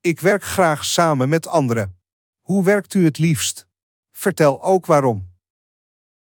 Ik werk graag samen met anderen. Hoe werkt u het liefst? Vertel ook waarom.